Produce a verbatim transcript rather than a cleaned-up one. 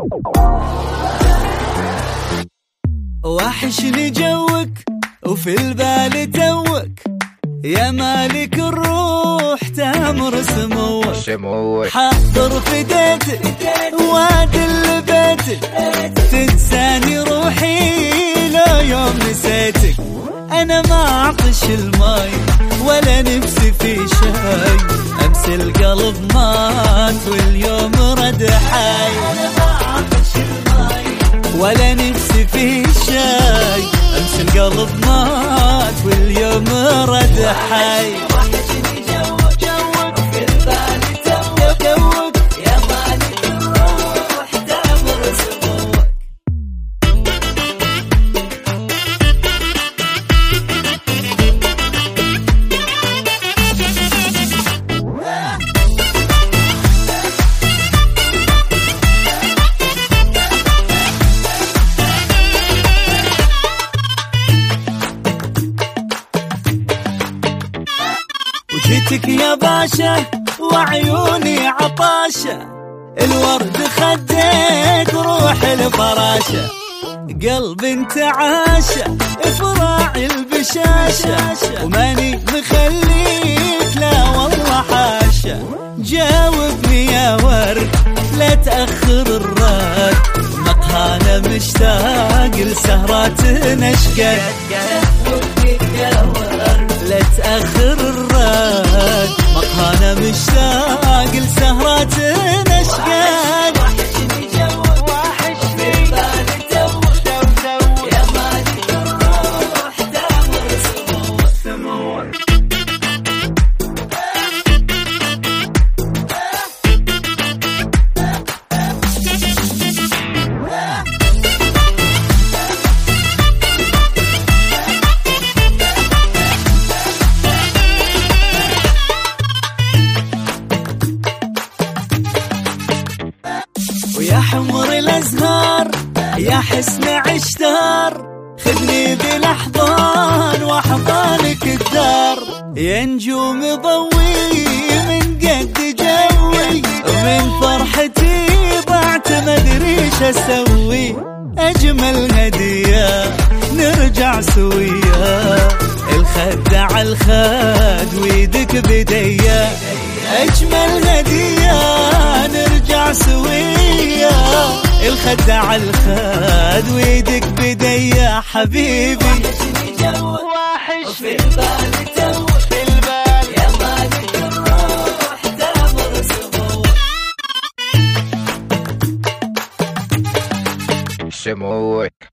وحشني جوك وفي البال توك يا مالك الروح تامر سموك، حاضر في ديتك وادل بيتك، تنساني روحي لو يوم نسيتك. انا ما اعطش الماي ولا نفسي في شاي، امس القلب مات واليوم رد حي. انا ما اعطش الماي ولا نفسي في شاي، امس القلب مات واليوم رد حي. وحشني جوك جوك في البال توك توك يا مالك الروح تامر سموك. وجيتك يا باشا وعيوني عطاشة، الورد خديت روح الفراشة، قلب انت عاشة افراعي البشاشة، وماني مخليك لا والله حاشا. جاوبني يا ورد لا تأخر الرد، مقهانا مشتاق لسهراتنا اشقد. جاوبني يا ورد لا تأخر الرد، مقهانا مشتاق لسهراتنا اشقد. وحشني جوك وحشني بالي توك توك يا مالك الروح تامر سموك. ويا حمر الازهار يا حسن عشتار، خذني بالاحضان واحضانك الدار. يا نجوم ضوي من قد جوي، ومن فرحتي ضعت ما ادري ايش اسوي. اجمل هديه نرجع سويه، الخد على الخد ويدك بديه. اجمل هديه نرجع سويه، الخد على الخد ويدك بديه حبيبي. وحشني جوك وحش في البال توك في البال يا مالك الروح تامر سموك. سموك.